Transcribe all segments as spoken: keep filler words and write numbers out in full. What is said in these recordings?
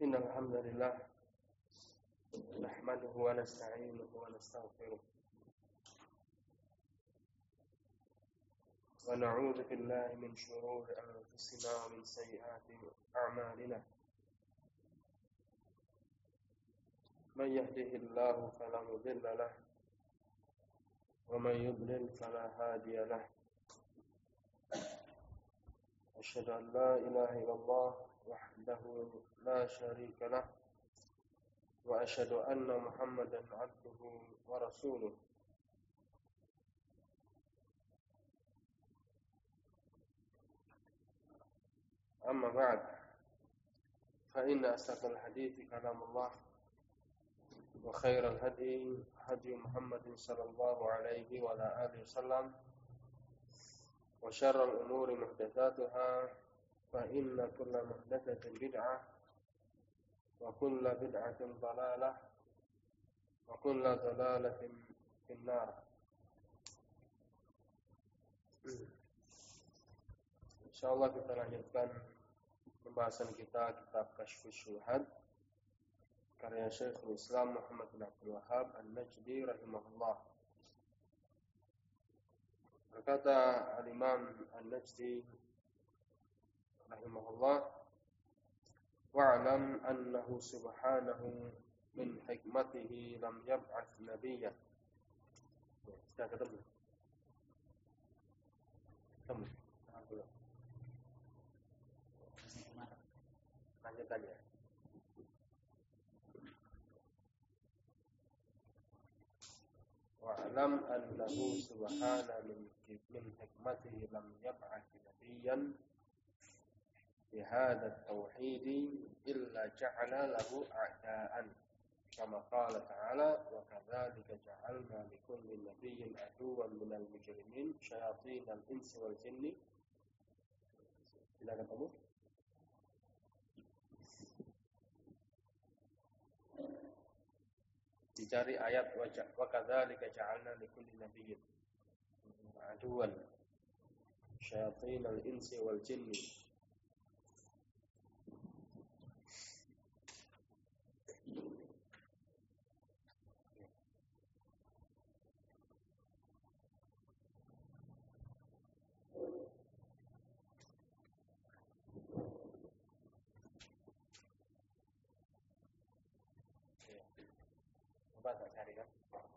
إن الحمد لله نحمده ونستعينه ونستغفره ونعوذ بالله من شرور أنفسنا ومن سيئات أعمالنا من يهده الله فلا مضل له ومن يضلل فلا هادي له أشهد أن لا إله إلا الله وحده لا شريك له وأشهد أن محمدا عبده ورسوله أما بعد فإن أصدق الحديث كلام الله وخير الهدي هدي محمد صلى الله عليه وعلى آله وسلم وشر الأمور محدثاتها فإن كل محدثة بدعة وكل بدعة ضلالة وكل ضلالة في النار. Insyaallah kita lanjutkan pembahasan kita kitab Kasyfus Syubhat karya Syekhul Islam Muhammad bin Abdul Wahhab An-Najdi rahimahullah. Berkata Al-Imam An-Najdi rahimahullah, wa'lam annahu subhanahu min hikmatihi lam yab'ats nabiyyan. Sudah ketemu? Ketemu? Lanjut aja. Wa'lam annahu subhanahu min min hikmatihi lam yab'ats nabiyyan بهذا التوحيد إلا جعل له أعداء كما قال تعالى وكذلك جعلنا لكل نبي عدوا من المجرمين شياطين الإنس والجن. Tidak ketemu? Dicari ayat wa kadzalika ja'alna likulli nabiyyin aduwan syayatin al-insi wal jinni. Coba tak cari kan?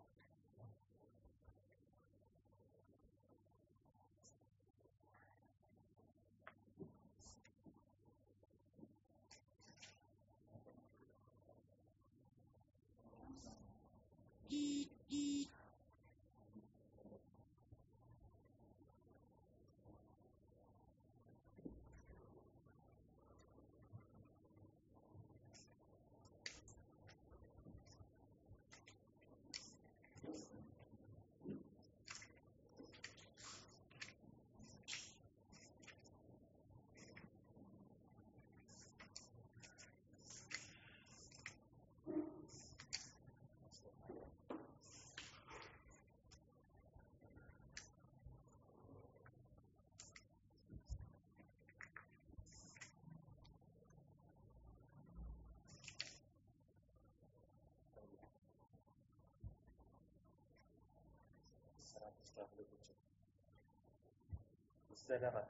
seratus dua puluh tujuh. Sudah dapat?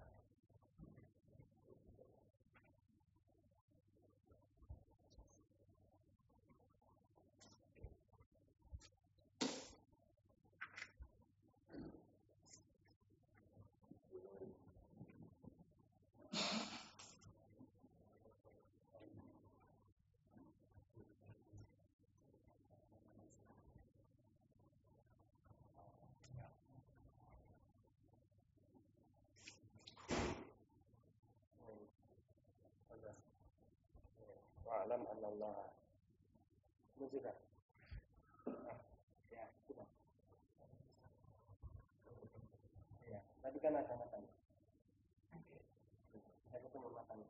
Wa'lam anna Allah. Ini sudah. Ah, ya, sudah. Ya, tadi kan ada matanya. Saya ketemu matanya.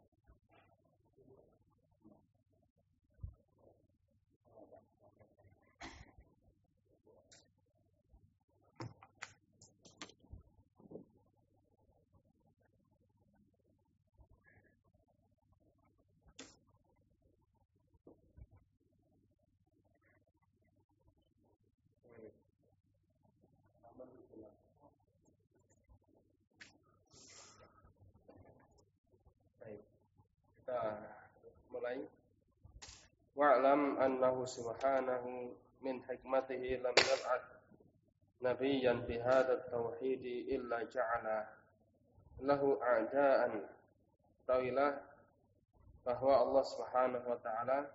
wa'lam annahu subhanahu min hikmatihi lam yab'ath nabiyyan bi hadha at-tauhid illa ja'ala lahu a'da'an. Tahuilah bahwa Allah Subhanahu wa taala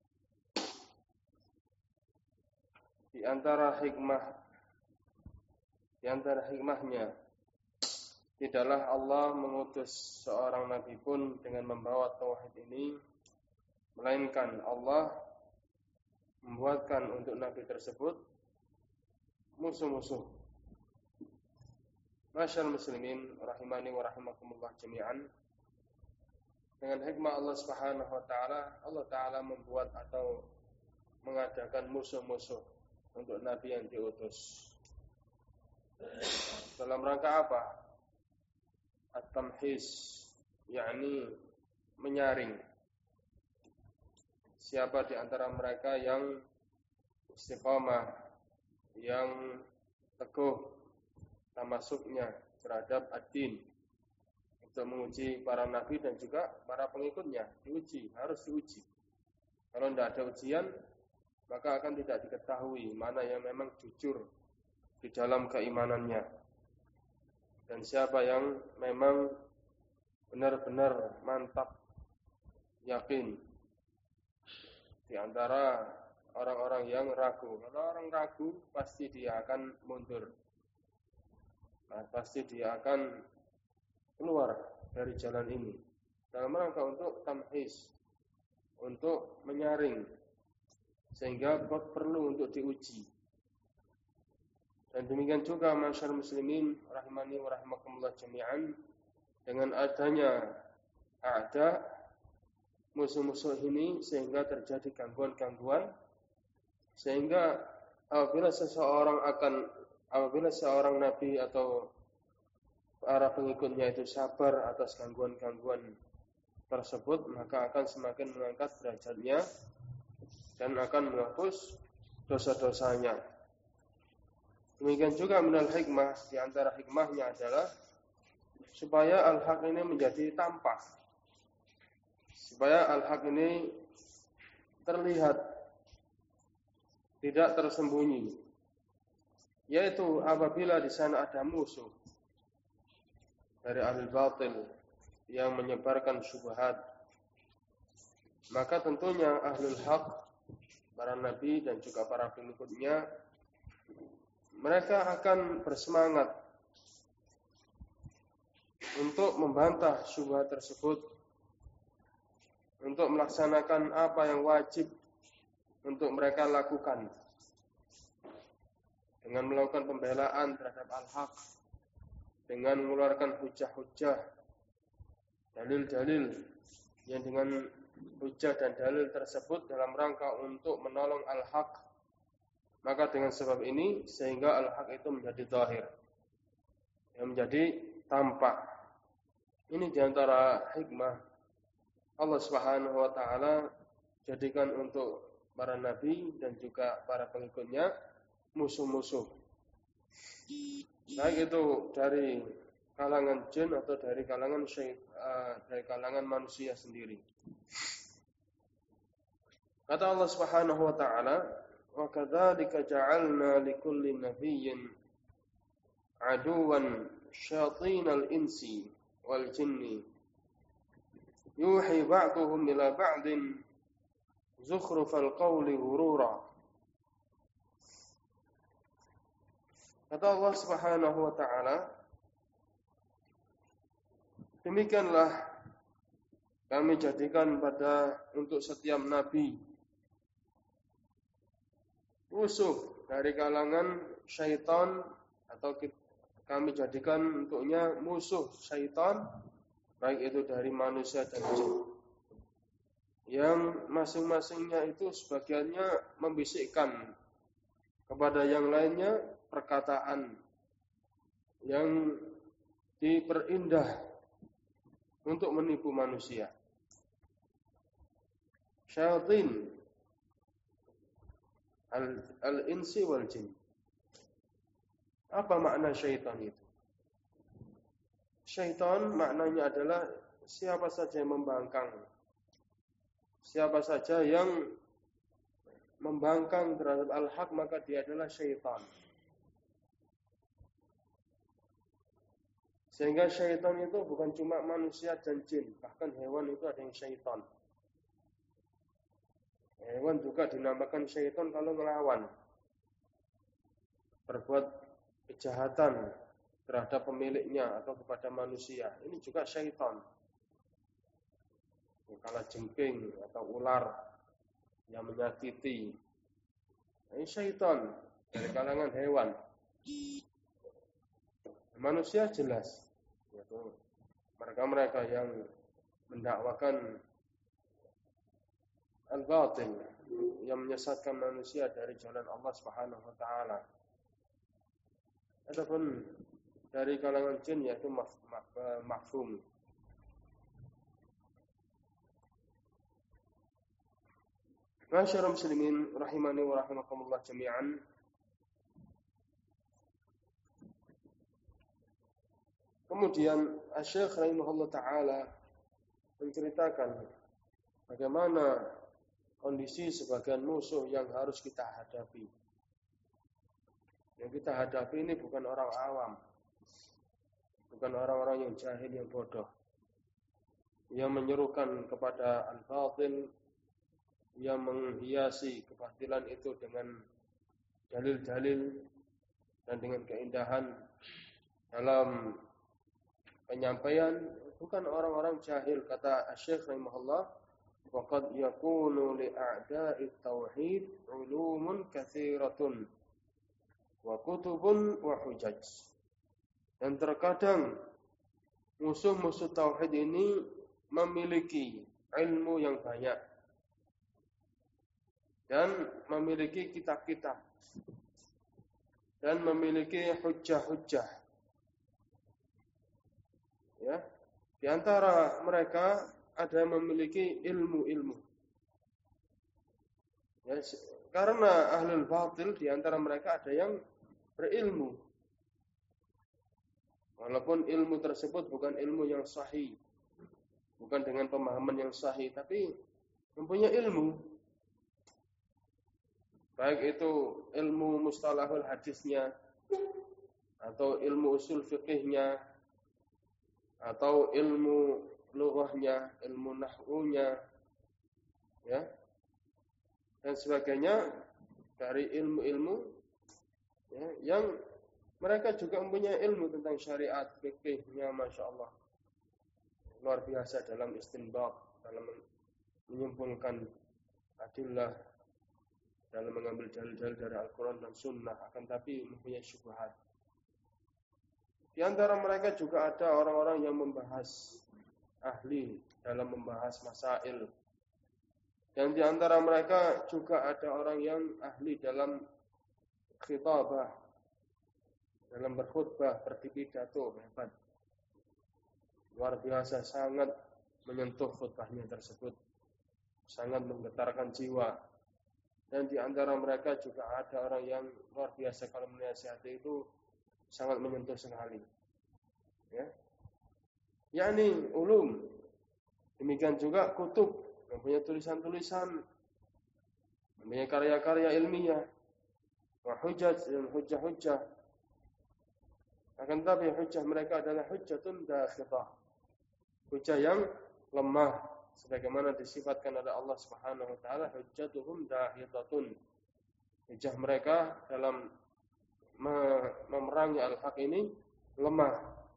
di antara hikmah di antara hikmahnya tidaklah Allah mengutus seorang nabi pun dengan membawa tauhid ini, melainkan Allah membuatkan untuk nabi tersebut musuh-musuh. Masyaallah muslimin rahimani wa rahimakumullah jami'an. Dengan hikmah Allah Subhanahu wa taala, Allah taala membuat atau mengadakan musuh-musuh untuk nabi yang diutus. Dalam rangka apa? At-tamhis, yakni menyaring siapa di antara mereka yang istiqamah, yang teguh tamasuknya terhadap ad-din, untuk menguji para nabi dan juga para pengikutnya. Diuji, harus diuji. Kalau tidak ada ujian, maka akan tidak diketahui mana yang memang jujur di dalam keimanannya, dan siapa yang memang benar-benar mantap yakin di antara orang-orang yang ragu. Kalau orang ragu, pasti dia akan mundur. Nah, pasti dia akan keluar dari jalan ini. Dalam rangka untuk tamhis, untuk menyaring, sehingga perlu untuk diuji. Dan demikian juga masyarakat muslimin rahimani wa rahimakumullah jami'an, dengan adanya ada musuh-musuh ini sehingga terjadi gangguan-gangguan, sehingga apabila seseorang akan apabila seorang nabi atau para pengikutnya itu sabar atas gangguan-gangguan tersebut, maka akan semakin mengangkat derajatnya dan akan menghapus dosa-dosanya. Demikian juga minal hikmah, di antara hikmahnya adalah supaya al-haq ini menjadi tampak, supaya al-haq ini terlihat, tidak tersembunyi. Yaitu apabila di sana ada musuh dari ahli batil yang menyebarkan syubhat, maka tentunya ahlul haq, para nabi dan juga para pengikutnya, mereka akan bersemangat untuk membantah syubhat tersebut, untuk melaksanakan apa yang wajib untuk mereka lakukan, dengan melakukan pembelaan terhadap al-haq, dengan mengeluarkan hujah-hujah, dalil-dalil yang dengan hujah dan dalil tersebut dalam rangka untuk menolong al-haq. Maka dengan sebab ini sehingga al-haq itu menjadi zahir, yang menjadi tampak. Ini diantara hikmah Allah Subhanahu wa taala jadikan untuk para nabi dan juga para pengikutnya musuh-musuh, baik itu dari kalangan jin atau dari kalangan syait, uh, dari kalangan manusia sendiri. Kata Allah Subhanahu wa taala, wa kadzalika ja'alna likulli nabiyyin aduwan syayatinal insi wal jinni yuhi ba'duhum ila ba'din zukhrufal qawli ghurura. Kata Allah Subhanahu wa taala, demikianlah kami jadikan pada untuk setiap nabi musuh dari kalangan syaitan, atau kami jadikan untuknya musuh syaitan, baik itu dari manusia dan jin, yang masing-masingnya itu sebagiannya membisikkan kepada yang lainnya perkataan yang diperindah untuk menipu manusia. Syaitan al-insi wal jin. Apa makna syaitan itu? Syaitan maknanya adalah siapa saja yang membangkang, siapa saja yang membangkang terhadap al-haq, maka dia adalah syaitan. Sehingga syaitan itu bukan cuma manusia dan jin, bahkan hewan itu ada yang syaitan. Hewan juga dinamakan syaitan kalau melawan, berbuat kejahatan terhadap pemiliknya atau kepada manusia. Ini juga syaitan. Kalau jengking atau ular yang menyakiti, ini syaitan dari kalangan hewan. Manusia jelas, yaitu mereka-mereka yang mendakwakan al-batil, yang menyesatkan manusia dari jalan Allah Subhanahu wa taala. Adapun dari kalangan jin yaitu maf, maf, mafhum. Masyarul muslimin rahimani wa rahimakumullah jami'an. Kemudian Asy-Syaikh rahimahullah taala menceritakan bagaimana kondisi sebagian musuh yang harus kita hadapi. Yang kita hadapi ini bukan orang awam, bukan orang-orang yang jahil, yang bodoh, yang menyerukan kepada al-batil, yang menghiasi kebatilan itu dengan dalil-dalil dan dengan keindahan dalam penyampaian, bukan orang-orang jahil. Kata Asy-Syaikh rahimahullah, waqad yakunu li a'da'it tauhid ulumun katsiratun wa kutubun wa hujaj. Dan terkadang musuh-musuh tauhid ini memiliki ilmu yang banyak dan memiliki kitab-kitab dan memiliki hujjah-hujjah. Ya, di antara mereka ada yang memiliki ilmu-ilmu. Ya, karena ahlul batil di antara mereka ada yang berilmu. Walaupun ilmu tersebut bukan ilmu yang sahih, bukan dengan pemahaman yang sahih, tapi mempunyai ilmu. Baik itu ilmu mustalahul hadisnya, atau ilmu usul fiqihnya, atau ilmu lughahnya, ilmu nahwunya, ya, dan sebagainya dari ilmu-ilmu, ya, yang mereka juga mempunyai ilmu tentang syariat fikihnya, masya Allah, luar biasa dalam istinbat, dalam menyimpulkan adillah, dalam mengambil dalil-dalil dari Al-Quran dan Sunnah, akan tapi mempunyai syubhat. Di antara mereka juga ada orang-orang yang membahas, ahli dalam membahas masail. Dan di antara mereka juga ada orang yang ahli dalam khitabah, dalam berkhutbah, berpidato, hebat. Luar biasa, sangat menyentuh khutbahnya tersebut, sangat menggetarkan jiwa. Dan di antara mereka juga ada orang yang luar biasa kalau menasihati itu sangat menyentuh sekali. Ya. yakni ulum. Demikian juga kutub, mempunyai tulisan-tulisan, mempunyai karya-karya ilmiah, wa hujjah dan hujjah-hujjah. Akan tetapi hujjah mereka adalah hujjatun dakhithah, hujjah yang lemah, sebagaimana disifatkan oleh Allah Subhanahu wa taala, hujjatuhum dahidatun. Hujjah mereka dalam memerangi al-haq ini lemah.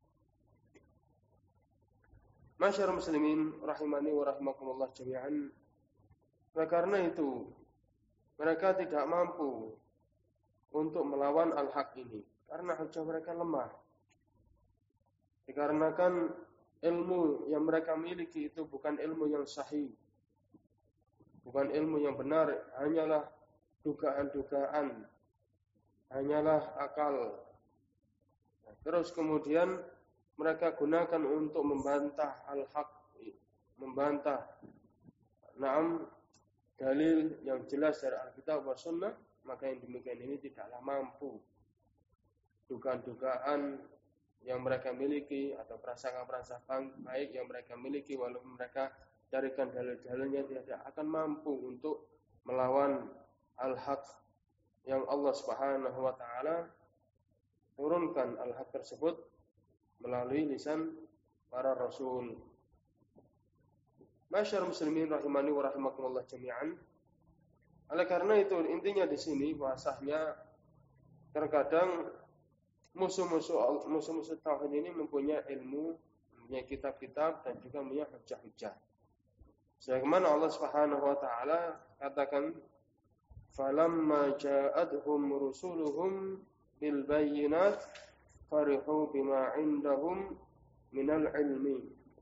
Masyarul muslimin rahimani wa rahimakumullah jami'an. Nah, karena itu mereka tidak mampu untuk melawan al-haq ini karena hujjah mereka lemah. Dikarenakan ilmu yang mereka miliki itu bukan ilmu yang sahih, bukan ilmu yang benar, hanyalah dugaan-dugaan, hanyalah akal. Nah, terus kemudian mereka gunakan untuk membantah al-haq, membantah na'am dalil yang jelas dari Alkitab wa Sunnah, maka yang demikian ini tidaklah mampu. Dugaan-dugaan yang mereka miliki atau prasangka-prasangka baik yang mereka miliki, walaupun mereka carikan dalil-dalilnya, tidak akan mampu untuk melawan al-haq yang Allah Subhanahu wa taala turunkan al-haq tersebut melalui lisan para rasul. Masyarakat muslimin rahimani wa rahimakumullah jami'an. Oleh karena itu intinya di sini bahasanya terkadang musuh-musuh musuh-musuh tauhid ini mempunyai ilmu, mempunyai kitab-kitab dan juga mempunyai hujah-hujah. Sebagaimana Allah Subhanahu wa taala katakan, "Falamma ja'atuhum rusuluhum bil bayyinat farihu bima 'indahum minal ilmi."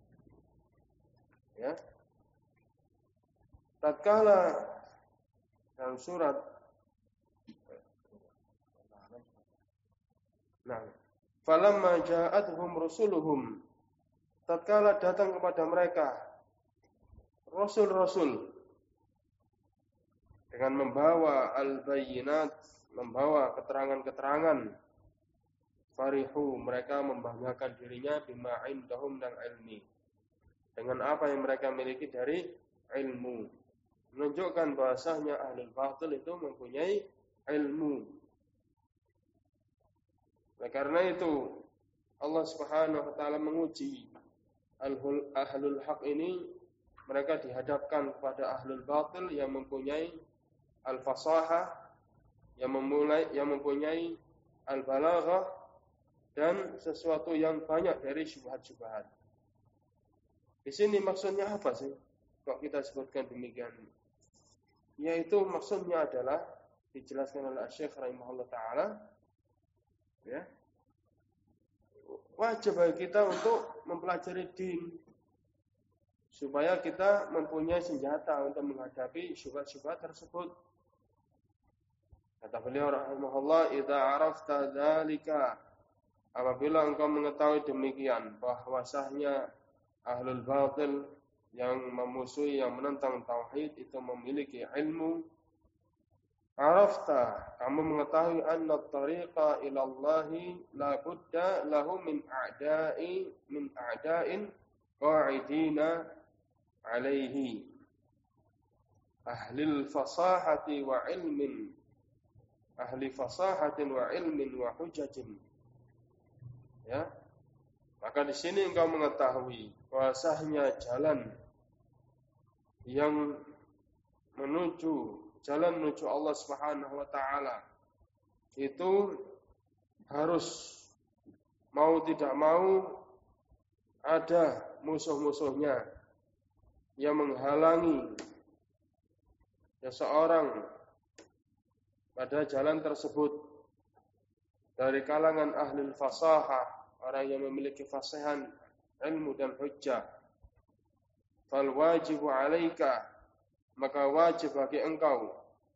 Ya. Tatkala dalam surat Nah, falamma ja'atuhum rusuluhum, tatkala datang kepada mereka rasul-rasul dengan membawa al-bayyinat, membawa keterangan-keterangan, farihu, mereka membanggakan dirinya bima indahum dan ilmi, dengan apa yang mereka miliki dari ilmu, menunjukkan bahasanya ahlul batil itu mempunyai ilmu. Oleh karena itu Allah Subhanahu wa taala menguji ahlul, ahlul haq ini, mereka dihadapkan kepada ahlul batil yang mempunyai al-fasahah, yang memulai yang mempunyai al-balaghah dan sesuatu yang banyak dari syubhat-syubhat. Di sini maksudnya apa sih? Kok kita sebutkan demikian? Yaitu maksudnya adalah dijelaskan oleh Syekh rahimahullah taala, ya. Wajib bagi kita untuk mempelajari din supaya kita mempunyai senjata untuk menghadapi syubhat-syubhat tersebut. Kata beliau rahimahullah, "Idza 'arafta dzalika", apabila engkau mengetahui demikian bahwasanya ahlul batil yang memusuhi, yang menentang tauhid itu memiliki ilmu, arafta, kamu mengetahui anna tariqa ila Allahi la budda lahu min a'da'i min a'da'in qa'idina alaihi ahlil fasahati wa ilmin ahli fasahatin wa ilmin wa hujajin. Ya. Maka di sini engkau mengetahui bahwasanya jalan yang menuju jalan menuju Allah Subhanahu wa taala itu harus mau tidak mau ada musuh-musuhnya yang menghalangi seseorang pada jalan tersebut dari kalangan ahli fasahah, orang yang memiliki fasihan ilmu dan hujjah. Fal wajibu 'alaika, maka wajib bagi engkau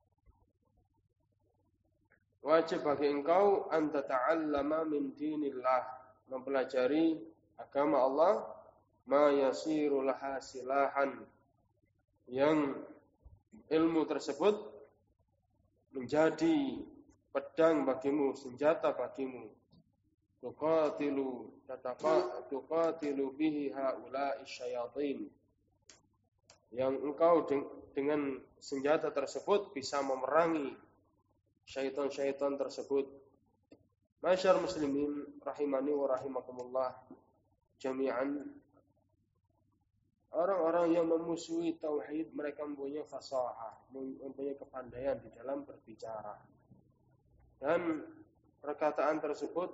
wajib bagi engkau an tata'allama min dinillah, mempelajari agama Allah, ma yasiru laha silahan, yang ilmu tersebut menjadi pedang bagimu, senjata bagimu. Tuqatilu tataqa tuqatilu bihi haula'i syayatin, yang engkau dengan senjata tersebut bisa memerangi syaitan-syaitan tersebut. Masyar muslimin rahimani wa rahimakumullah jami'an, orang-orang yang memusuhi tauhid mereka mempunyai fasahah, mempunyai kepandaian di dalam berbicara, dan perkataan tersebut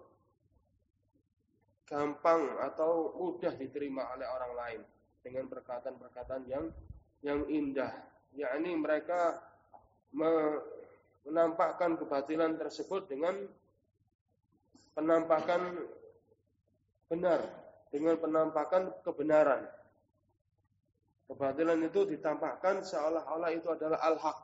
gampang atau mudah diterima oleh orang lain dengan perkataan-perkataan yang yang indah. Yakni mereka menampakkan kebatilan tersebut dengan penampakan benar, dengan penampakan kebenaran. Kebatilan itu ditampakkan seolah-olah itu adalah al-haq.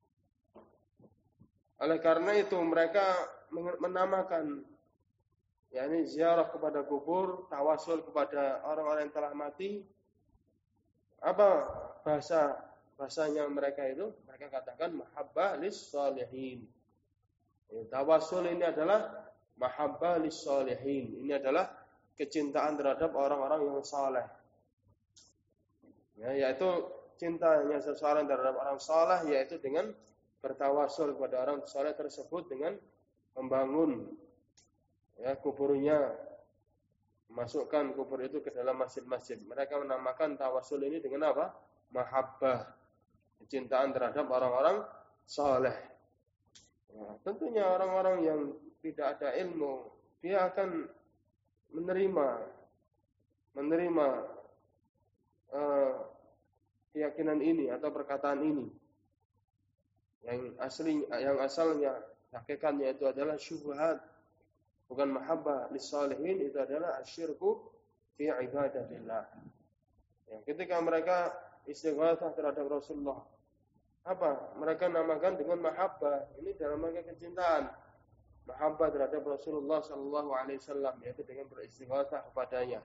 Oleh karena itu mereka menamakan, yakni ziarah kepada kubur, tawasul kepada orang-orang yang telah mati. Apa bahasa bahasanya mereka itu? Mereka katakan mahabbah lis-shalihin. Ya, tawasul ini adalah mahabbah lis-shalihin. Ini adalah kecintaan terhadap orang-orang yang saleh. Ya, yaitu cintanya seseorang terhadap orang saleh yaitu dengan bertawasul kepada orang saleh tersebut dengan membangun ya kuburnya, masukkan kubur itu ke dalam masjid-masjid. Mereka menamakan tawasul ini dengan apa? Mahabbah, kecintaan terhadap orang-orang saleh. Ya, tentunya orang-orang yang tidak ada ilmu, dia akan menerima menerima uh, keyakinan ini atau perkataan ini. Yang asli, yang asalnya hakikatnya itu adalah syubhat, bukan mahabbah lis-salihin, itu adalah asyirku fi ibadatillah. Ya, ketika mereka istighatsah terhadap Rasulullah, apa? Mereka namakan dengan mahabbah. Ini dalam rangka kecintaan. Mahabbah terhadap Rasulullah sallallahu alaihi wasallam, yaitu dengan beristighatsah kepadanya.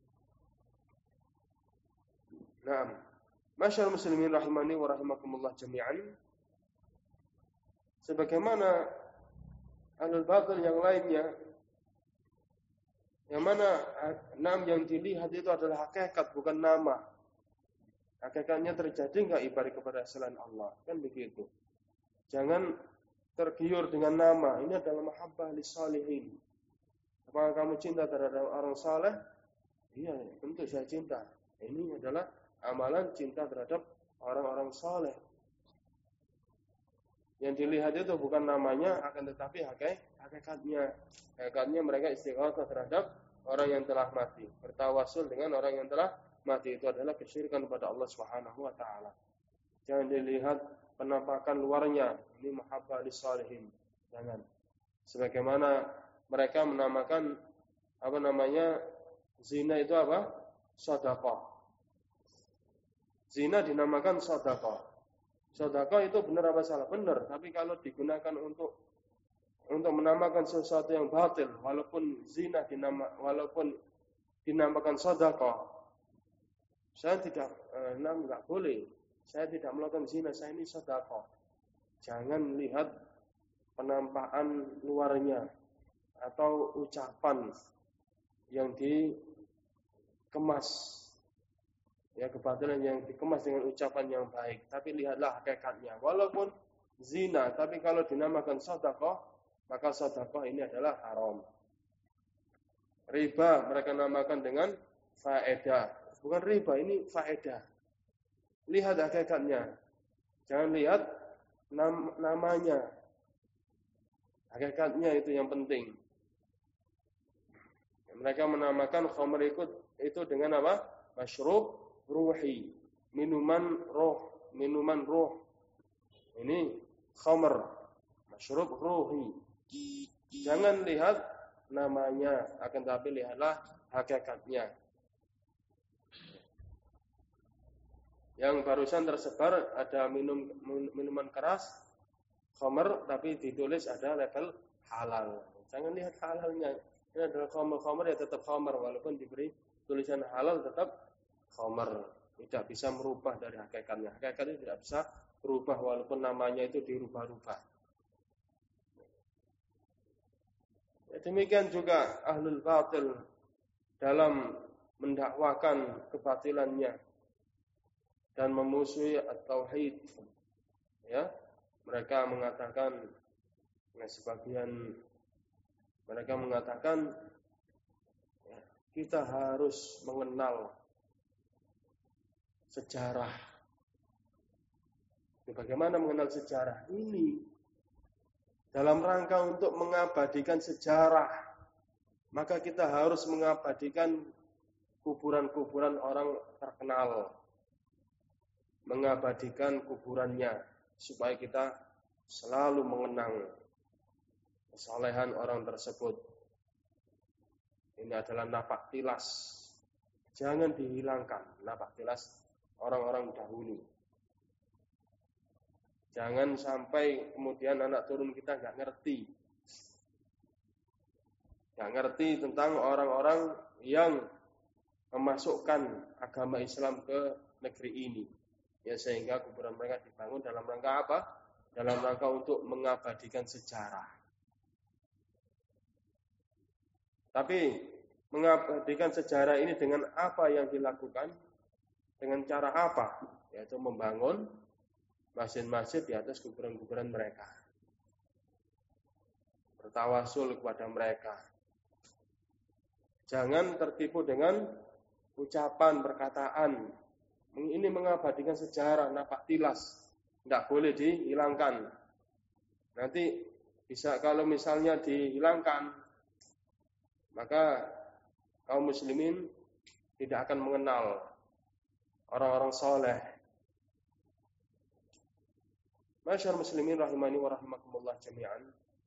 Naam. Masyaallah muslimin rahimani wa rahimakumullah jami'an. Sebagaimana ahlul batil yang lainnya, yang mana nam yang dilihat itu adalah hakikat, bukan nama. Hakikatnya terjadi enggak ibadah kepada selain Allah, kan begitu. Jangan tergiur dengan nama. Ini adalah mahabbah lis-salihin. Apakah kamu cinta terhadap orang saleh? Iya, tentu saya cinta. Ini adalah amalan cinta terhadap orang-orang saleh. Yang dilihat itu bukan namanya, akan tetapi hakikatnya. Hakikatnya mereka istighatsah terhadap orang yang telah mati. Bertawasul dengan orang yang telah mati, itu adalah kesyirikan kepada Allah Subhanahu wa taala. Jangan dilihat penampakan luarnya, ini mahabbah lis-salihin. Jangan. Sebagaimana mereka menamakan apa namanya? Zina itu apa? Sedekah. Zina dinamakan sedekah. Sedekah itu benar apa salah? Benar, tapi kalau digunakan untuk untuk menamakan sesuatu yang batil, walaupun zina dinama walaupun dinamakan sedekah, saya tidak eh, nah, enggak boleh. Saya tidak melakukan zina, saya ini sedekah. Jangan lihat penampakan luarnya atau ucapan yang dikemas. Ya, kebatilan yang dikemas dengan ucapan yang baik, tapi lihatlah hakikatnya. Walaupun zina, tapi kalau dinamakan sedekah, maka sedekah ini adalah haram. Riba mereka namakan dengan faedah. Bukan riba, ini faedah. Lihat hakikatnya. Jangan lihat nam- namanya. Hakikatnya itu yang penting. Mereka menamakan khamr itu, itu dengan apa? Masyrub ruhi, minuman roh, minuman roh. Ini khamr, masyrub ruhi. Jangan lihat namanya, akan tapi lihatlah hakikatnya. Yang barusan tersebar ada minum minuman keras, khamr, tapi ditulis ada level halal. Jangan lihat halalnya. Ini adalah khamr-khamr ya tetap khamr, walaupun diberi tulisan halal tetap khamr, tidak bisa merubah dari hakikatnya. Hakikatnya tidak bisa berubah walaupun namanya itu dirubah-rubah. Ya, demikian juga ahlul batil dalam mendakwakan kebatilannya dan memusuhi at-tauhid. Ya, mereka mengatakan, nah, sebagian mereka mengatakan ya, kita harus mengenal sejarah. Bagaimana mengenal sejarah? Ini dalam rangka untuk mengabadikan sejarah, maka kita harus mengabadikan kuburan-kuburan orang terkenal, mengabadikan kuburannya supaya kita selalu mengenang kesalehan orang tersebut. Ini adalah napak tilas. Jangan dihilangkan napak tilas orang-orang dahulu. Jangan sampai kemudian anak turun kita nggak ngerti. Nggak ngerti tentang orang-orang yang memasukkan agama Islam ke negeri ini. Ya, sehingga kuburan mereka dibangun dalam rangka apa? Dalam rangka untuk mengabadikan sejarah. Tapi mengabadikan sejarah ini dengan apa yang dilakukan? Dengan cara apa? Yaitu membangun masjid-masjid di atas kuburan-kuburan mereka. Bertawasul kepada mereka. Jangan tertipu dengan ucapan, perkataan. Ini mengabadikan sejarah, napak tilas. Tidak boleh dihilangkan. Nanti bisa kalau misalnya dihilangkan, maka kaum muslimin tidak akan mengenal orang-orang soleh. Masyarakat muslimin rahimani wa rahimakumullah jami'an.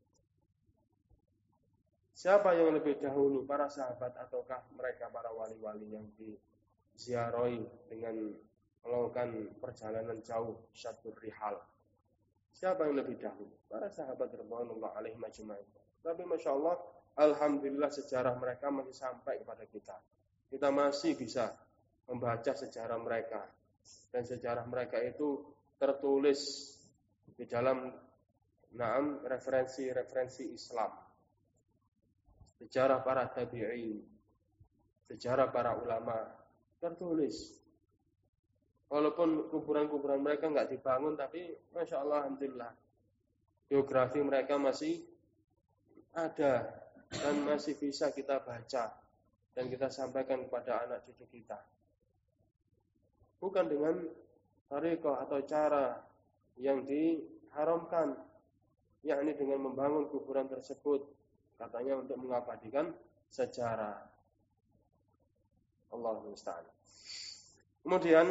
Siapa yang lebih dahulu, para sahabat ataukah mereka para wali-wali yang diziarahi dengan melakukan perjalanan jauh, syatur rihal? Siapa yang lebih dahulu? Para sahabat radhiyallahu alaihim ajma'in. Tapi masya Allah, alhamdulillah sejarah mereka masih sampai kepada kita. Kita masih bisa membaca sejarah mereka. Dan sejarah mereka itu tertulis di dalam naam referensi-referensi Islam. Sejarah para tabi'in, sejarah para ulama tertulis. Walaupun kuburan-kuburan mereka enggak dibangun, tapi masya Allah alhamdulillah biografi mereka masih ada dan masih bisa kita baca dan kita sampaikan kepada anak cucu kita. Bukan dengan tariqah atau cara yang diharamkan, yakni dengan membangun kuburan tersebut, katanya untuk mengabadikan sejarah. Allahu musta'an. Kemudian,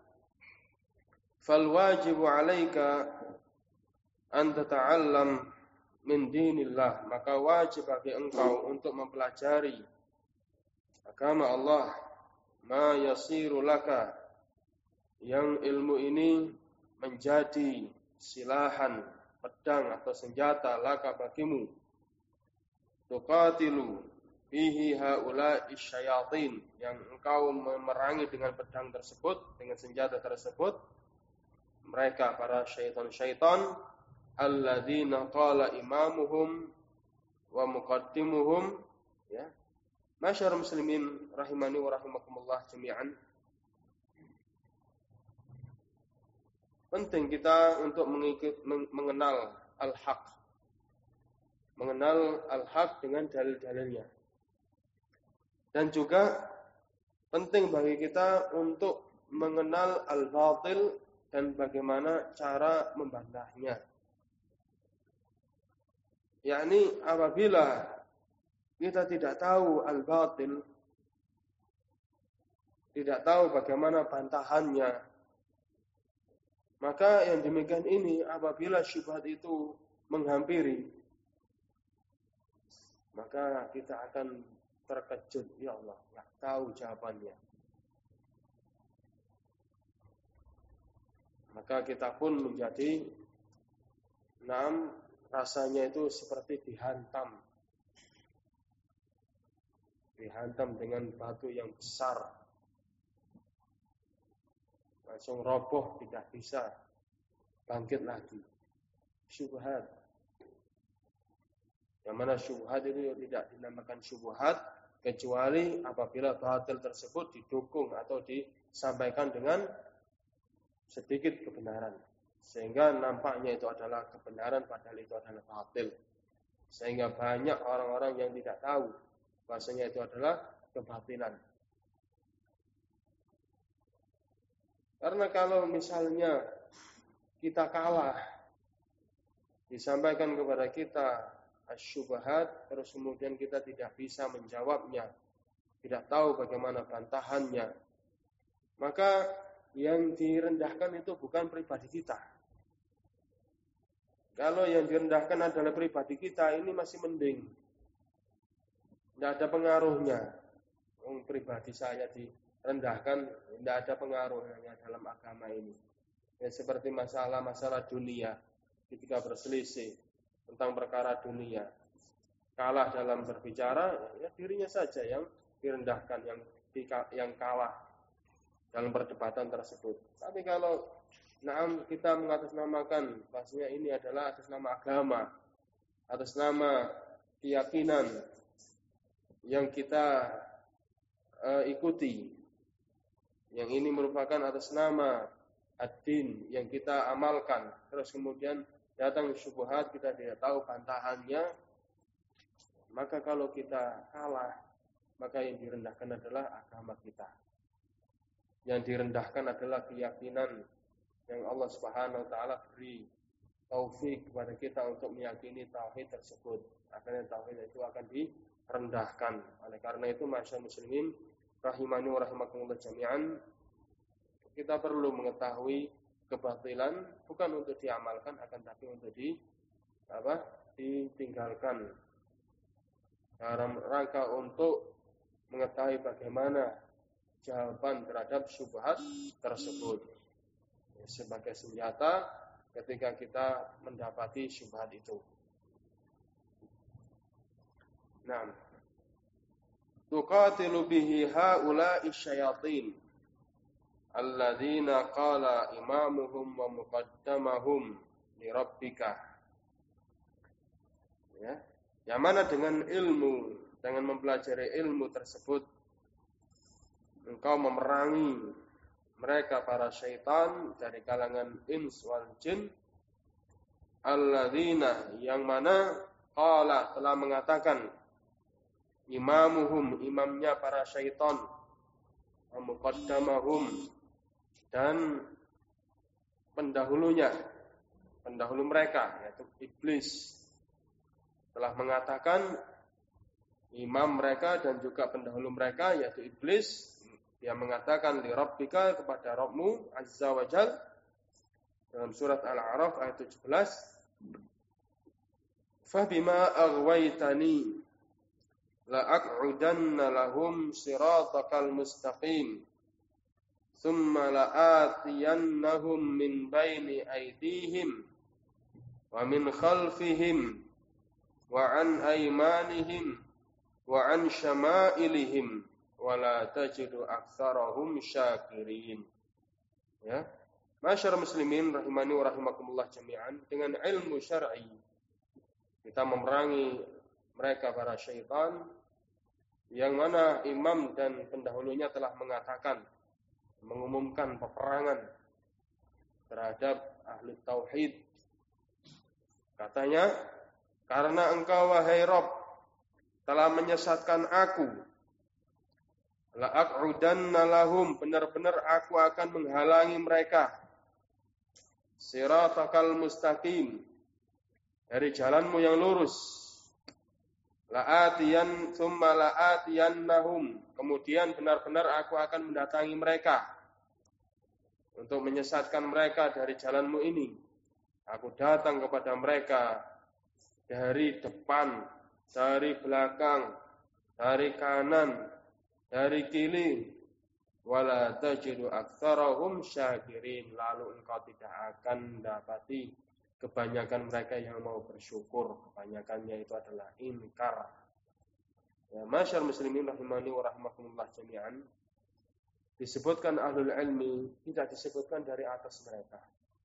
fal wajibu 'alaika an tata'allam min dinillah, maka wajib bagi engkau untuk mempelajari agama Allah, ma yasiru laka, yang ilmu ini menjadi silahan, pedang atau senjata laka bagimu, tuqatilu bihi haula'i syayatin, yang engkau memerangi dengan pedang tersebut, dengan senjata tersebut mereka para syaitan-syaitan alladzina qala imamuhum wa muqaddimuhum, ya. Masyarul muslimin rahimani wa rahimakumullah jami'an. Penting kita untuk mengikut, mengenal al-haq. Mengenal al-haq dengan dalil-dalilnya. Dan juga penting bagi kita untuk mengenal al-batil dan bagaimana cara membantahnya. Yakni apabila kita tidak tahu al-batil, tidak tahu bagaimana bantahannya, maka yang demikian ini apabila syubhat itu menghampiri, maka kita akan terkejut, ya Allah, nggak tahu jawabannya. Maka kita pun menjadi enam, rasanya itu seperti dihantam. Dihantam dengan batu yang besar. Langsung roboh, tidak bisa bangkit lagi. Syubhat. Yang mana syubhat itu tidak dinamakan syubhat kecuali apabila batil tersebut didukung atau disampaikan dengan sedikit kebenaran. Sehingga nampaknya itu adalah kebenaran padahal itu adalah batil. Sehingga banyak orang-orang yang tidak tahu bahasanya itu adalah kebatilan. Karena kalau misalnya kita kalah, disampaikan kepada kita asyubhat, terus kemudian kita tidak bisa menjawabnya, tidak tahu bagaimana bantahannya, maka yang direndahkan itu bukan pribadi kita. Kalau yang direndahkan adalah pribadi kita, ini masih mending. Tidak ada pengaruhnya. Oh, pribadi saya direndahkan, tidak ada pengaruhnya dalam agama ini. Ya, seperti masalah-masalah dunia, ketika berselisih tentang perkara dunia, kalah dalam berbicara, ya dirinya saja yang direndahkan, yang yang kalah dalam perdebatan tersebut. Tapi kalau naam kita mengatasnamakan bahasanya ini adalah atas nama agama, atas nama keyakinan yang kita uh, ikuti, yang ini merupakan atas nama ad-din yang kita amalkan, terus kemudian datang syubhat, kita tidak tahu bantahannya, maka kalau kita kalah, maka yang direndahkan adalah agama kita. Yang direndahkan adalah keyakinan yang Allah Subhanahu wa taala beri taufik kepada kita untuk meyakini tauhid tersebut. Akhirnya tauhid itu akan direndahkan. Oleh karena itu, masyaallah muslimin rahimani wa rahimakumullah jami'an, kita perlu mengetahui kebatilan bukan untuk diamalkan, akan tapi untuk di apa? ditinggalkan. Dalam rangka untuk mengetahui bagaimana jawaban terhadap syubhat tersebut, sebagai senjata ketika kita mendapati syubhat itu. Nah, tuqatilu bihi haula'i syayatin alladzina qala imamuhum wa muqaddamahum li rabbika. Ya, yang mana dengan ilmu, dengan mempelajari ilmu tersebut, engkau memerangi mereka para syaitan dari kalangan ins wal jin, alladzina yang mana qala telah mengatakan imamuhum imamnya para syaitan, wa muqaddamahum dan pendahulunya, pendahulu mereka yaitu iblis, telah mengatakan imam mereka dan juga pendahulu mereka yaitu iblis. Dia mengatakan li rabbika, kepada Rabbmu azza wa jal, dalam surat Al-A'raf ayat tujuh belas, fa bima aghwaytani la aq'udanna lahum siratakal mustaqim thumma la atiyannahum min baini aydihim wa min khalfihim wa an aymanihim wa an syama'ilihim wala tajidu aktsarahum syakirin. Ya, masyarakat muslimin rahimani wa rahimakumullah jami'an, dengan ilmu syar'i kita memerangi mereka para syaitan yang mana imam dan pendahulunya telah mengatakan, mengumumkan peperangan terhadap ahli tauhid. Katanya, karena engkau wahai Rabb telah menyesatkan aku, la aq'udanna lahum, benar-benar aku akan menghalangi mereka, siratakal mustaqim, dari jalanmu yang lurus, la'atiyan thumma la'atiyannahum, kemudian benar-benar aku akan mendatangi mereka untuk menyesatkan mereka dari jalanmu ini. Aku datang kepada mereka dari depan, dari belakang, dari kanan, dari kiri, wala tajidu aktsarahum syakirin, lalu engkau tidak akan mendapati kebanyakan mereka yang mau bersyukur. Kebanyakannya itu adalah inkar. Ya, masyarakat muslimin rahimani wa rahimakumullah jami'an, disebutkan ahlul ilmi, tidak disebutkan dari atas mereka,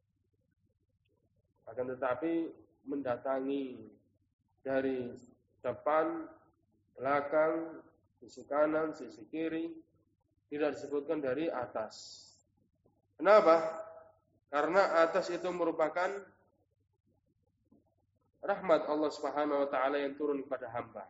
akan tetapi mendatangi dari depan, belakang, sisi kanan, sisi kiri, tidak disebutkan dari atas. Kenapa? Karena atas itu merupakan rahmat Allah Subhanahu wa taala yang turun kepada hamba.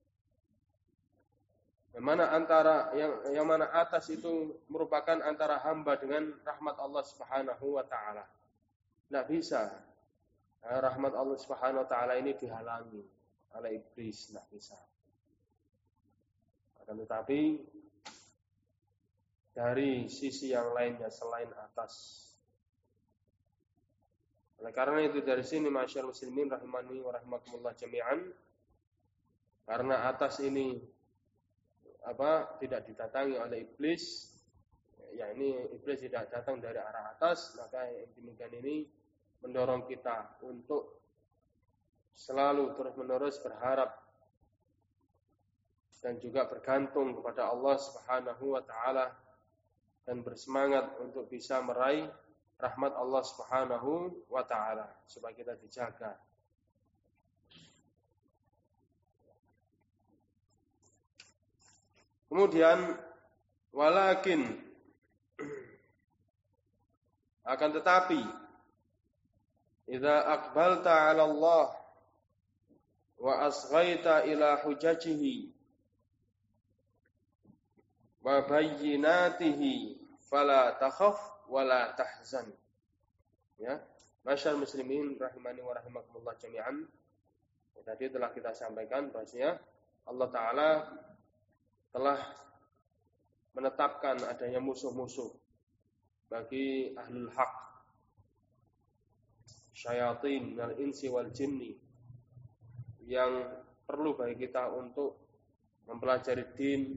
Yang mana antara yang yang mana atas itu merupakan antara hamba dengan rahmat Allah Subhanahu wa taala. Tidak bisa rahmat Allah Subhanahu wa taala ini dihalangi oleh iblis, tidak bisa. Akan tetapi dari sisi yang lainnya selain atas. Oleh karena itu dari sini masyaallah muslimin rahimani wa rahimakumullah jami'an, karena atas ini apa tidak didatangi oleh iblis, ya ini iblis tidak datang dari arah atas, maka yang demikian ini mendorong kita untuk selalu terus-menerus berharap dan juga bergantung kepada Allah Subhanahu wa taala dan bersemangat untuk bisa meraih rahmat Allah Subhanahu wa taala supaya kita dijaga. Kemudian walakin Akan tetapi idza aqbalta 'ala Allah wa asghaita ila hujajihi wa bayyinatihi fala takhaf wa la tahzan. Ya, masyaallah muslimin rahimani wa rahimakumullah jami'an. Tadi telah kita sampaikan bahwasanya Allah Ta'ala telah menetapkan adanya musuh-musuh bagi ahlul haq, syayatin minal insi wal jinni, yang perlu bagi kita untuk mempelajari din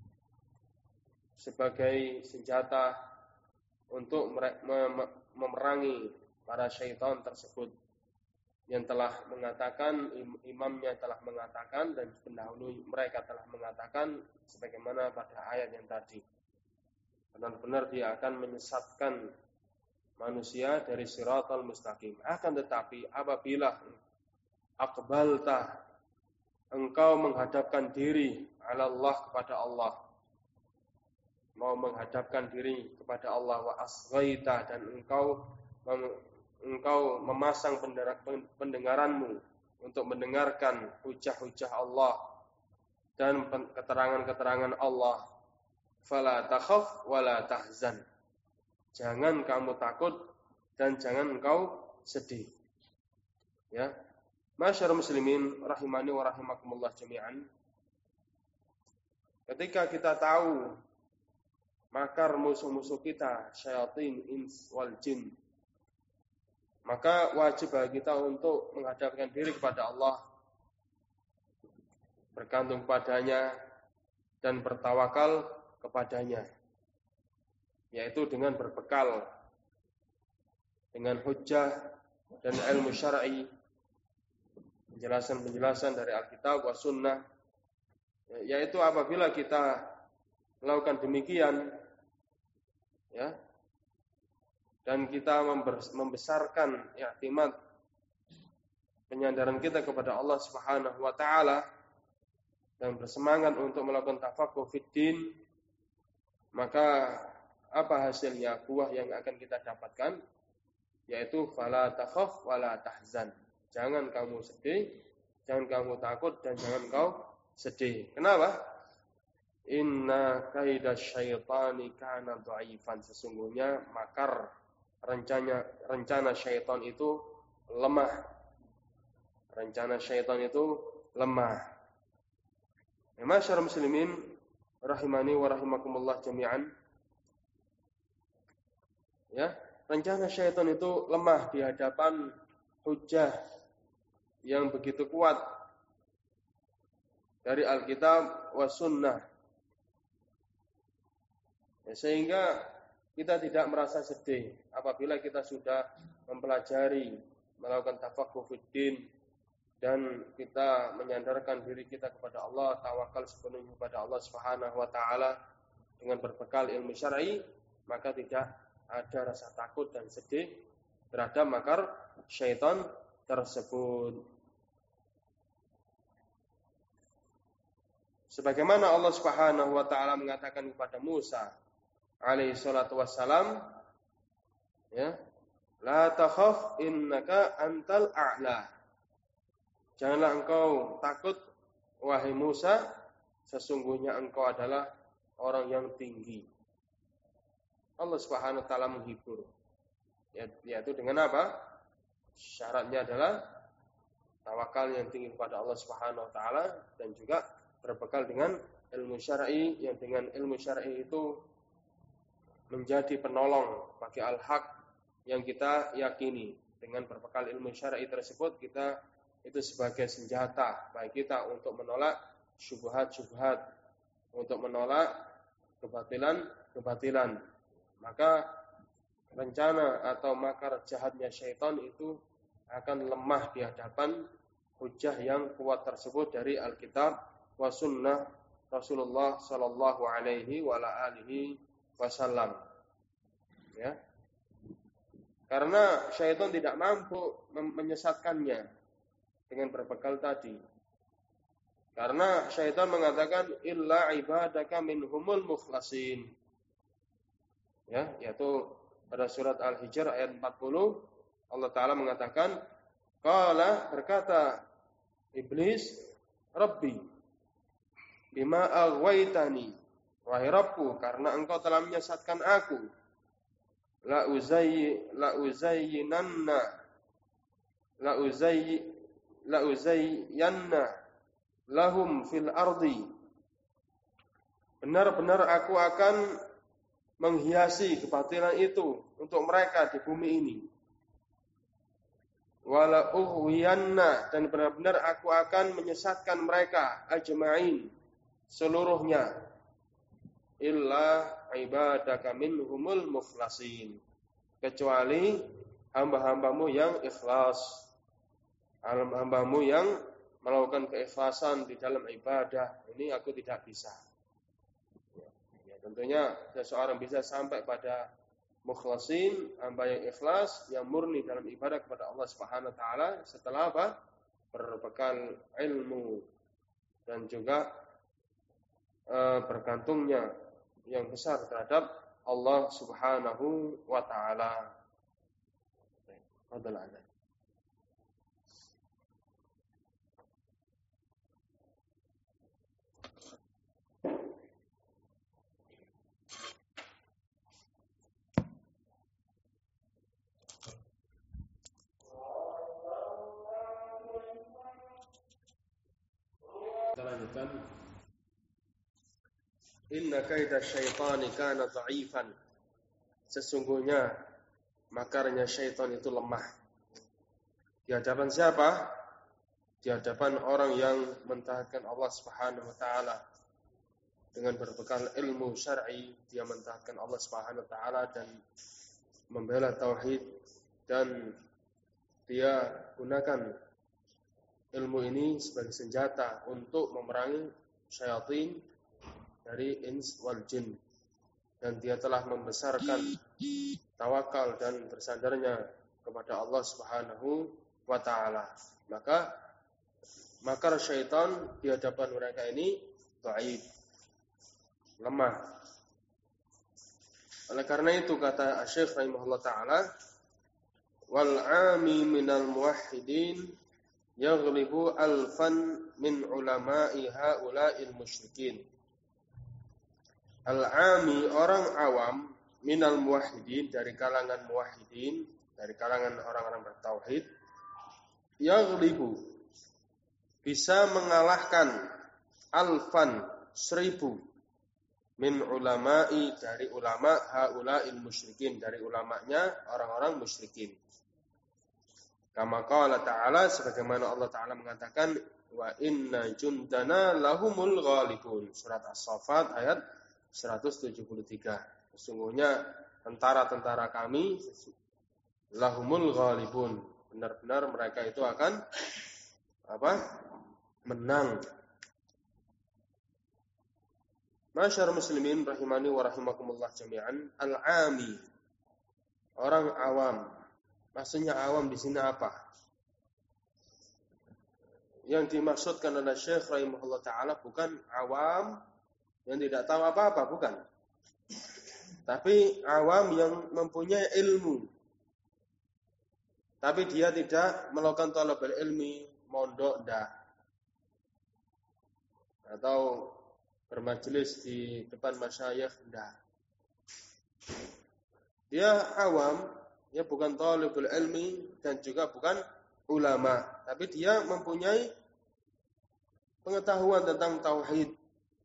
sebagai senjata untuk memerangi para syaitan tersebut yang telah mengatakan, imamnya telah mengatakan dan pendahulu mereka telah mengatakan sebagaimana pada ayat yang tadi, benar-benar dia akan menyesatkan manusia dari siratal mustaqim. Akan tetapi apabila aqbalta, engkau menghadapkan diri ala Allah, kepada Allah, mau menghadapkan diri kepada Allah, wa asghaita, dan engkau engkau memasang pendengaranmu untuk mendengarkan hujah-hujah Allah dan keterangan-keterangan Allah, fala takhaf wala tahzan, jangan kamu takut dan jangan engkau sedih. Ya, masyaallah muslimin rahimani wa rahimakumullah jami'an. Ketika kita tahu makar musuh-musuh kita syayatin ins wal jin, maka wajib bagi kita untuk menghadapkan diri kepada Allah, bergantung padanya dan bertawakal kepadanya, yaitu dengan berbekal dengan hujjah dan ilmu syar'i, penjelasan-penjelasan dari Alkitab wa Sunnah, yaitu apabila kita melakukan demikian, ya, dan kita membesarkan i'timad, penyandaran kita kepada Allah Subhanahu wa taala, dan bersemangat untuk melakukan tafaqquh fid din, maka apa hasilnya, buah yang akan kita dapatkan, yaitu fala takhaf wala tahzan, jangan kamu sedih, jangan kamu takut, dan jangan kau sedih. Kenapa? Inna kaidasyaitani kana dhaifan, sesungguhnya makar rencana rencana syaitan itu lemah. Rencana syaitan itu lemah. Ya, masyaallah muslimin rahimani wa rahimakumullah jami'an. Ya, rencana syaitan itu lemah di hadapan hujjah yang begitu kuat dari Alkitab wa Sunnah. Ya, sehingga kita tidak merasa sedih apabila kita sudah mempelajari, melakukan tafaqquh fid din, dan kita menyandarkan diri kita kepada Allah, tawakal sepenuhnya kepada Allah Subhanahu wa taala dengan berbekal ilmu syar'i, maka tidak ada rasa takut dan sedih terhadap makar syaitan tersebut. Sebagaimana Allah Subhanahu wa taala mengatakan kepada Musa alaihi salatu wassalam, ya, la takhaf innaka antal a'la, janganlah engkau takut wahai Musa, sesungguhnya engkau adalah orang yang tinggi. Allah Subhanahu wa taala menghibur, yaitu dengan apa? Syaratnya adalah tawakal yang tinggi kepada Allah Subhanahu wa taala, dan juga berbekal dengan ilmu syar'i, yang dengan ilmu syar'i itu menjadi penolong bagi al-haq yang kita yakini. Dengan berbekal ilmu syar'i tersebut, kita itu sebagai senjata bagi kita untuk menolak syubhat-syubhat, untuk menolak kebatilan-kebatilan. Maka rencana atau makar jahatnya syaitan itu akan lemah di hadapan hujjah yang kuat tersebut dari Alkitab wa Sunnah Rasulullah sallallahu alaihi wa ala alihi wasallam. Ya. Karena syaitan tidak mampu menyesatkannya dengan berbekal tadi. Karena syaitan mengatakan illa ibadaka minhumul mukhlasin. Ya, yaitu pada surat Al-Hijr ayat empat puluh Allah Ta'ala mengatakan, qala, berkata iblis, Rabbi bima aghwaytani, wahai Rabbku, karena engkau telah menyesatkan aku, la uzayyi la uzayyinanna la uzayyi la uzayyanna lahum fil ardi, benar-benar aku akan menghiasi kebatilan itu untuk mereka di bumi ini. Wala ughwiyanna, dan benar-benar aku akan menyesatkan mereka ajma'in, seluruhnya, illa ibadaka minhumul mukhlasin, kecuali hamba-hambamu yang ikhlas, hamba-hambamu yang melakukan keikhlasan di dalam ibadah. Ini aku tidak bisa. Tentunya seseorang bisa sampai pada mukhlasin, hamba yang ikhlas, yang murni dalam ibadah kepada Allah Subhanahu wa taala setelah apa? Berbekal ilmu dan juga e, bergantungnya yang besar terhadap Allah Subhanahu wa taala. Fadhal azan. Lanjutkan. Inna kaida syaitani kana dha'ifan. Sesungguhnya makarnya syaitan itu lemah. Di hadapan siapa? Di hadapan orang yang mentaatkan Allah Subhanahu wa taala. Dengan berbekal ilmu syar'i, dia mentaatkan Allah Subhanahu wa taala dan membela tauhid, dan dia gunakan ilmu ini sebagai senjata untuk memerangi syaitan dari ins wal jin, dan dia telah membesarkan tawakal dan bersandarnya kepada Allah Subhanahu wa taala. Maka makar syaitan di hadapan mereka ini dhaif, lemah. Oleh karena itu kata Syekh rahimahullah taala, wal 'ami minal muwahhidin yaghlibu alfan min ulama'i haula'il musyrikin. Al-'ami, orang awam, minal muwahhidin, dari kalangan muwahhidin, dari kalangan orang-orang bertauhid, yaghlibu, bisa mengalahkan alfan, seribu, min ulama'i, dari ulama haula'il musyrikin, dari ulamanya orang-orang musyrikin. Kama qala ta'ala, sebagaimana Allah Ta'ala mengatakan, wa inna jundana lahumul ghalibun. Surat As-Saffat ayat seratus tujuh puluh tiga. Sesungguhnya tentara-tentara kami lahumul ghalibun. Benar-benar mereka itu akan apa? Menang. Masyar muslimin rahimani wa rahimakumullah jami'an. Al-'ami, orang awam. Maksudnya awam di sini apa? Yang dimaksudkan oleh Syekh rahimahullah taala bukan awam yang tidak tahu apa-apa, bukan. Tapi awam yang mempunyai ilmu. Tapi dia tidak melakukan talabul ilmi, mondok dah. Atau bermajelis di depan masyayikh dah. Dia awam, dia bukan talibul ilmi dan juga bukan ulama, tapi dia mempunyai pengetahuan tentang tauhid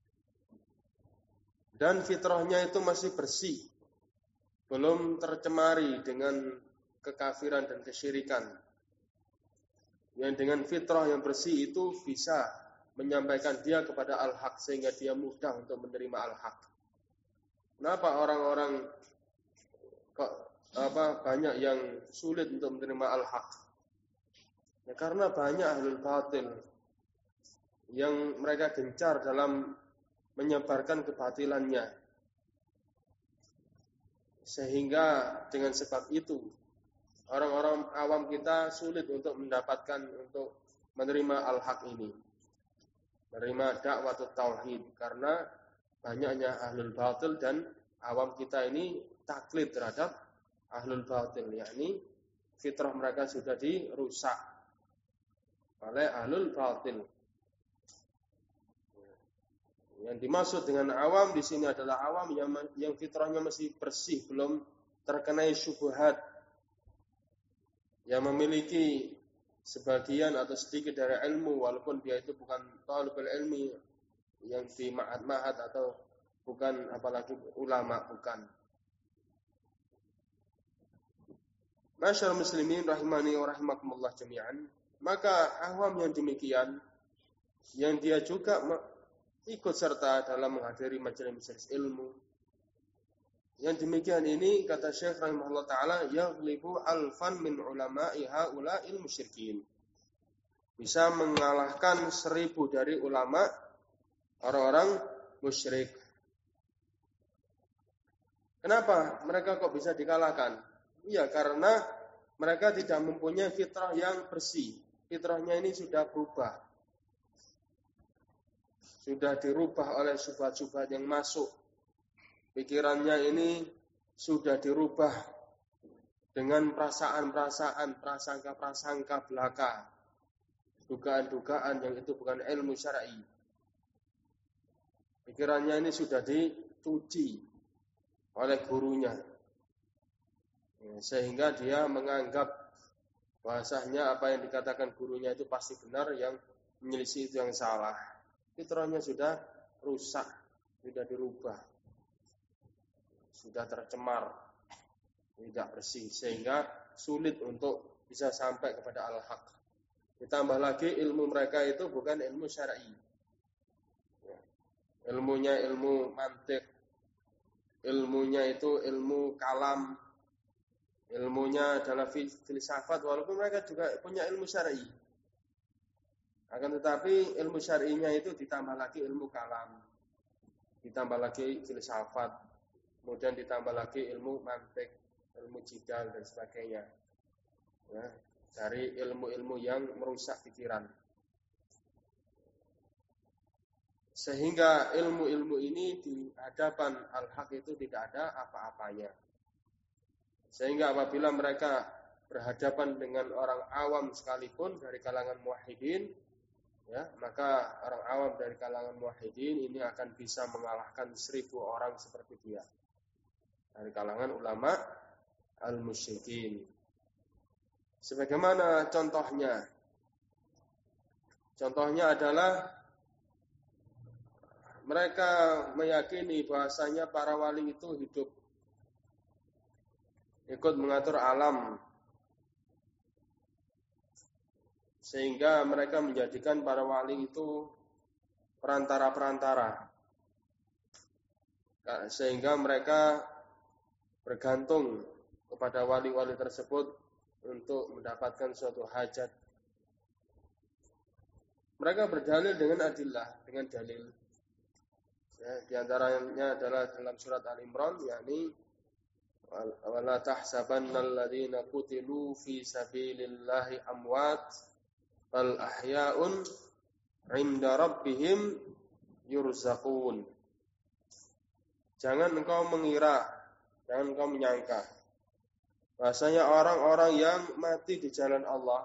dan fitrahnya itu masih bersih, belum tercemari dengan kekafiran dan kesyirikan. Yang dengan fitrah yang bersih itu bisa menyampaikan dia kepada al-haq sehingga dia mudah untuk menerima al-haq. Kenapa orang-orang kok apa banyak yang sulit untuk menerima al-haq? Ya karena banyak ahlul batil yang mereka gencar dalam menyebarkan kebatilannya. Sehingga dengan sebab itu orang-orang awam kita sulit untuk mendapatkan, untuk menerima al-haq ini, menerima dakwah tauhid, karena banyaknya ahlul batil dan awam kita ini taklid terhadap ahlul batil, yakni fitrah mereka sudah dirusak oleh ahlul batil. Yang dimaksud dengan awam di sini adalah awam yang yang fitrahnya masih bersih, belum terkena syubhat, yang memiliki sebagian atau sedikit dari ilmu walaupun dia itu bukan talibul ilmi yang di ma'had-ma'had atau bukan apalagi ulama, bukan. Masyaallah muslimin rahimani wa rahimakumullah jami'an. Maka awam yang demikian yang dia juga ikut serta dalam menghadiri majelis-majelis ilmu, yang demikian ini kata Syekh rahimahullah taala yaghlibu alfan min ulama'i haula'il musyrikin, bisa mengalahkan seribu dari ulama orang-orang musyrik. Kenapa mereka kok bisa dikalahkan? Iya, karena mereka tidak mempunyai fitrah yang bersih. Fitrahnya ini sudah berubah, sudah dirubah oleh syubhat-syubhat yang masuk. Pikirannya ini sudah dirubah dengan perasaan-perasaan, prasangka-prasangka belaka, dugaan-dugaan yang itu bukan ilmu syar'i. Pikirannya ini sudah dicuci oleh gurunya, sehingga dia menganggap bahasanya apa yang dikatakan gurunya itu pasti benar, yang menyelisih itu yang salah. Fitrahnya sudah rusak, sudah dirubah, sudah tercemar, tidak bersih, sehingga sulit untuk bisa sampai kepada al-haq. Ditambah lagi ilmu mereka itu bukan ilmu syar'i, ilmunya ilmu mantik, ilmunya itu ilmu kalam, ilmunya adalah filsafat, walaupun mereka juga punya ilmu syar'i. Akan tetapi ilmu syar'inya itu ditambah lagi ilmu kalam, ditambah lagi filsafat, kemudian ditambah lagi ilmu mantik, ilmu jidal dan sebagainya. Ya, dari ilmu-ilmu yang merusak pikiran. Sehingga ilmu-ilmu ini di hadapan al-haq itu tidak ada apa-apanya. Sehingga apabila mereka berhadapan dengan orang awam sekalipun dari kalangan muwahhidin, ya, maka orang awam dari kalangan muwahhidin ini akan bisa mengalahkan seribu orang seperti dia dari kalangan ulama al-musyrikin. Sebagaimana contohnya, contohnya adalah mereka meyakini bahasanya para wali itu hidup, ikut mengatur alam, sehingga mereka menjadikan para wali itu perantara-perantara, sehingga mereka bergantung kepada wali-wali tersebut untuk mendapatkan suatu hajat. Mereka berdalil dengan adillah, dengan dalil. Ya, di antaranya adalah dalam surat Al-Imran, yakni wala tahsabannal ladzina qutilu fi sabilillahi amwat bal ahya'un 'inda rabbihim yurzaqun. Jangan engkau mengira, jangan engkau menyangka bahasanya orang-orang yang mati di jalan Allah,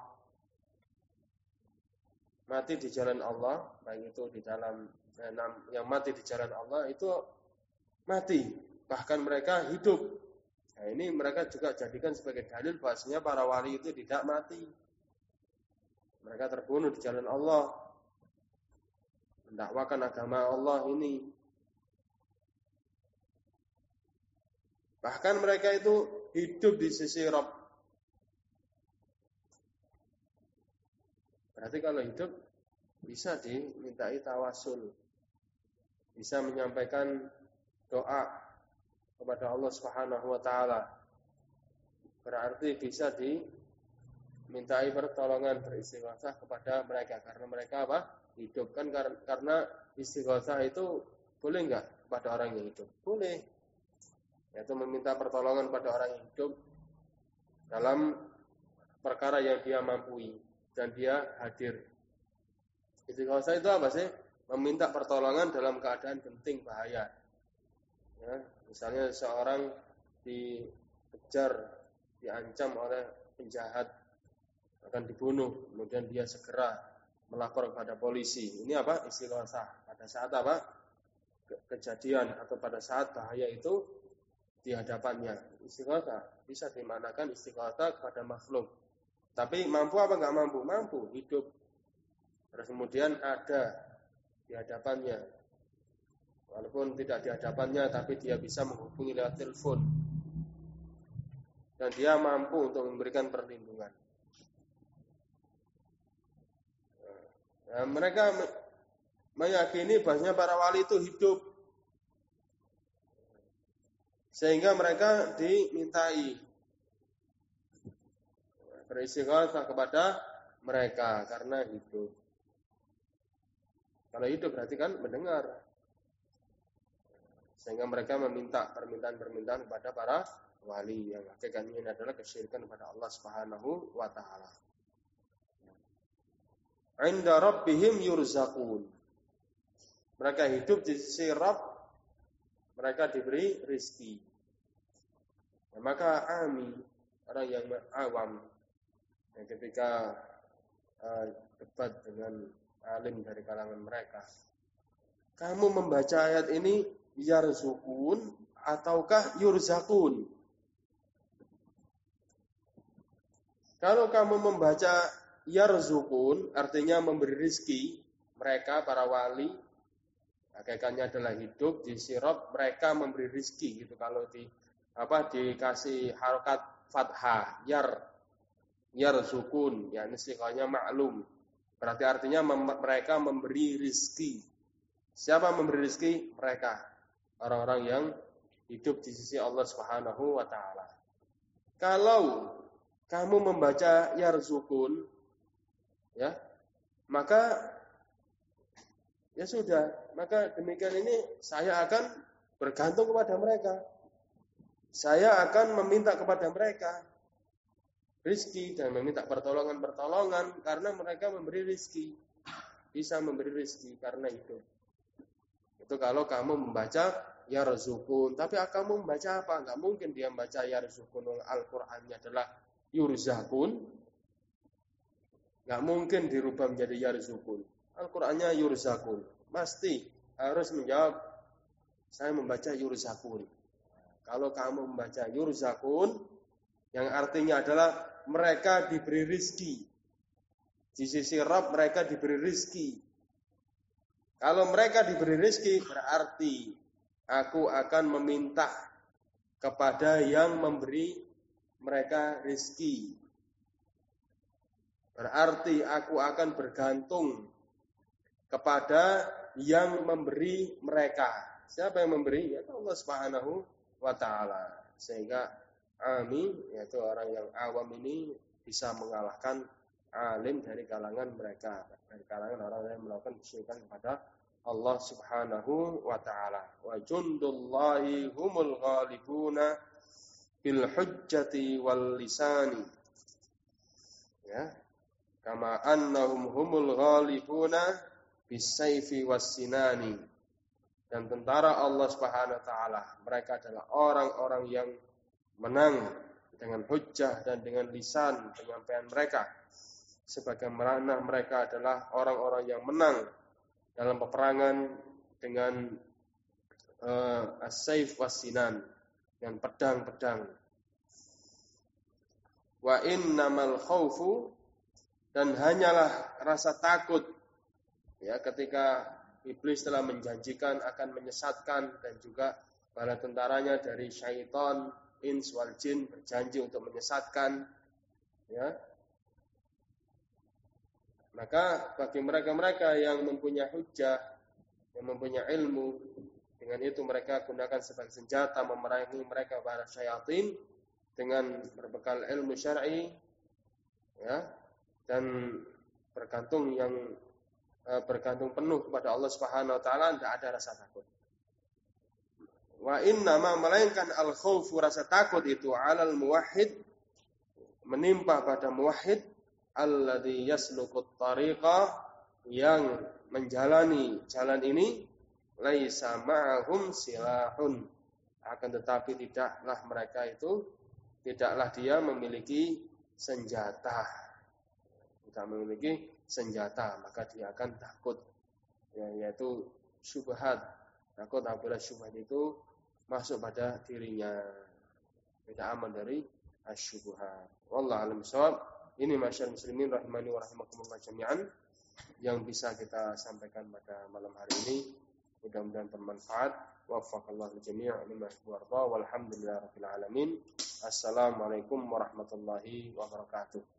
mati di jalan Allah, baik itu di dalam yang mati di jalan Allah itu mati, bahkan mereka hidup. Nah, ini mereka juga jadikan sebagai dalil bahasanya para wali itu tidak mati. Mereka terbunuh di jalan Allah, mendakwakan agama Allah ini. Bahkan mereka itu hidup di sisi Rabb. Berarti kalau hidup bisa dimintai tawasul, bisa menyampaikan doa kepada Allah Subhanahu wa taala. Berarti bisa dimintai pertolongan, beristighatsah kepada mereka karena mereka apa? Hidup. Kan karena istighatsah itu boleh enggak kepada orang yang hidup? Boleh. Yaitu meminta pertolongan pada orang yang hidup dalam perkara yang dia mampu dan dia hadir. Istighatsah itu apa sih? Meminta pertolongan dalam keadaan genting bahaya. Ya, misalnya seorang di dikejar, diancam oleh penjahat akan dibunuh, kemudian dia segera melapor kepada polisi. Ini apa? Istighatsah. Pada saat apa? Kejadian atau pada saat bahaya itu di hadapannya. Istighatsah bisa dimanakan istighatsah kepada makhluk. Tapi mampu apa enggak mampu? Mampu, hidup. Terus kemudian ada di hadapannya. Walaupun tidak di hadapannya, tapi dia bisa menghubungi lewat telepon. Dan dia mampu untuk memberikan perlindungan. Nah, mereka meyakini bahwasanya para wali itu hidup. Sehingga mereka dimintai beristighatsah kepada mereka karena hidup. Kalau hidup berarti kan mendengar. Sehingga mereka meminta permintaan-permintaan kepada para wali yang hakikatnya ini adalah kesyirikan kepada Allah Subhanahu wa taala. 'Inda rabbihim yurzaqun. Mereka hidup di sisi Rabb, mereka diberi rezeki. Nah, maka ami, orang yang awam, yang ketika uh, debat dengan alim dari kalangan mereka, kamu membaca ayat ini yarzukun ataukah yurzakun? Kalau kamu membaca yarzukun, artinya memberi rizki, mereka para wali, hakikatnya adalah hidup di sirab, mereka memberi rizki gitu. Kalau di apa dikasih harokat fathah, yar, yarzukun, ya ini sifatnya maklum. Berarti artinya mem- mereka memberi rizki. Siapa memberi rizki? Mereka, orang-orang yang hidup di sisi Allah Subhanahu wa taala. Kalau kamu membaca yarzukun, ya, maka ya sudah, maka demikian ini saya akan bergantung kepada mereka. Saya akan meminta kepada mereka rizki dan meminta pertolongan-pertolongan karena mereka memberi rizki, bisa memberi rizki karena itu. Itu kalau kamu membaca yarzukun. Tapi kamu membaca apa? Enggak mungkin dia membaca yarzukun. Al-Qur'annya adalah yurzakun. Enggak mungkin dirubah menjadi yarzukun. Al-Qur'annya yurzakun. Pasti harus menjawab, saya membaca yurzakun. Kalau kamu membaca yurzakun, yang artinya adalah mereka diberi rizki. Di sisi Rabb mereka diberi rizki. Kalau mereka diberi rizki, berarti aku akan meminta kepada yang memberi mereka rizki. Berarti aku akan bergantung kepada yang memberi mereka. Siapa yang memberi? Ya Allah Subhanahu wa taala. Sehingga ami, yaitu orang yang awam ini bisa mengalahkan alim dari kalangan mereka, dari kalangan orang yang melakukan kesyirikan kepada Allah Subhanahu wa taala. Wa jundullahi humul ghalibuna bil hujjati wal lisani. Ya. Kama annahum humul ghalibuna bis sayfi was sinani. Dan tentara Allah Subhanahu wa taala, mereka adalah orang-orang yang menang dengan hujjah dan dengan lisan penyampaian mereka. Sebagaimana mereka adalah orang-orang yang menang dalam peperangan dengan uh, as-sayf was-sinan, dengan pedang-pedang. Wa innamal khaufu, dan hanyalah rasa takut, ya, ketika iblis telah menjanjikan akan menyesatkan, dan juga bala tentaranya dari syaitan, ins wal jin berjanji untuk menyesatkan, ya. Maka bagi mereka-mereka yang mempunyai hujjah, yang mempunyai ilmu, dengan itu mereka gunakan sebagai senjata memerangi mereka para syaitan dengan berbekal ilmu syar'i, ya, dan bergantung yang bergantung penuh kepada Allah Subhanahu wa taala, tidak ada rasa takut. Wa inna ma melainkan al-khaufu, rasa takut itu, 'alal muwahhid, menimpa pada muwahhid, alladzi yasluqut tariqa, yang menjalani jalan ini, laisa ma'ahum silahun, akan tetapi tidaklah mereka itu tidaklah dia memiliki senjata. Tidak memiliki senjata, maka dia akan takut, ya, yaitu syubhat. Takut apabila syubhat itu masuk pada dirinya, tidak aman dari asyubhat. Wallahu a'lam bishawab. Ini masyarakat muslimin rahimani wa rahimakumullah jami'an yang bisa kita sampaikan pada malam hari ini. Mudah-mudahan bermanfaat. Waffaqallahu jami'an lima yuhibbu walhamdulillahirabbil alamin. Assalamualaikum warahmatullahi wabarakatuh.